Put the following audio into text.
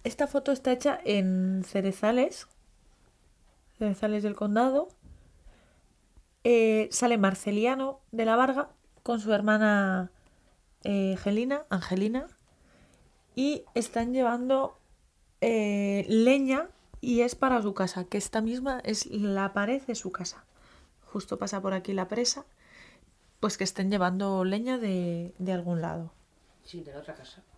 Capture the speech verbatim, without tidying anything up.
esta foto está hecha en Cerezales, Cerezales del Condado. Eh, sale Marceliano de la Varga con su hermana eh, Gelina, Angelina, y están llevando eh, leña y es para su casa, que esta misma es la pared de su casa. Justo pasa por aquí la presa, pues que estén llevando leña de, de algún lado. Sí, de la otra casa.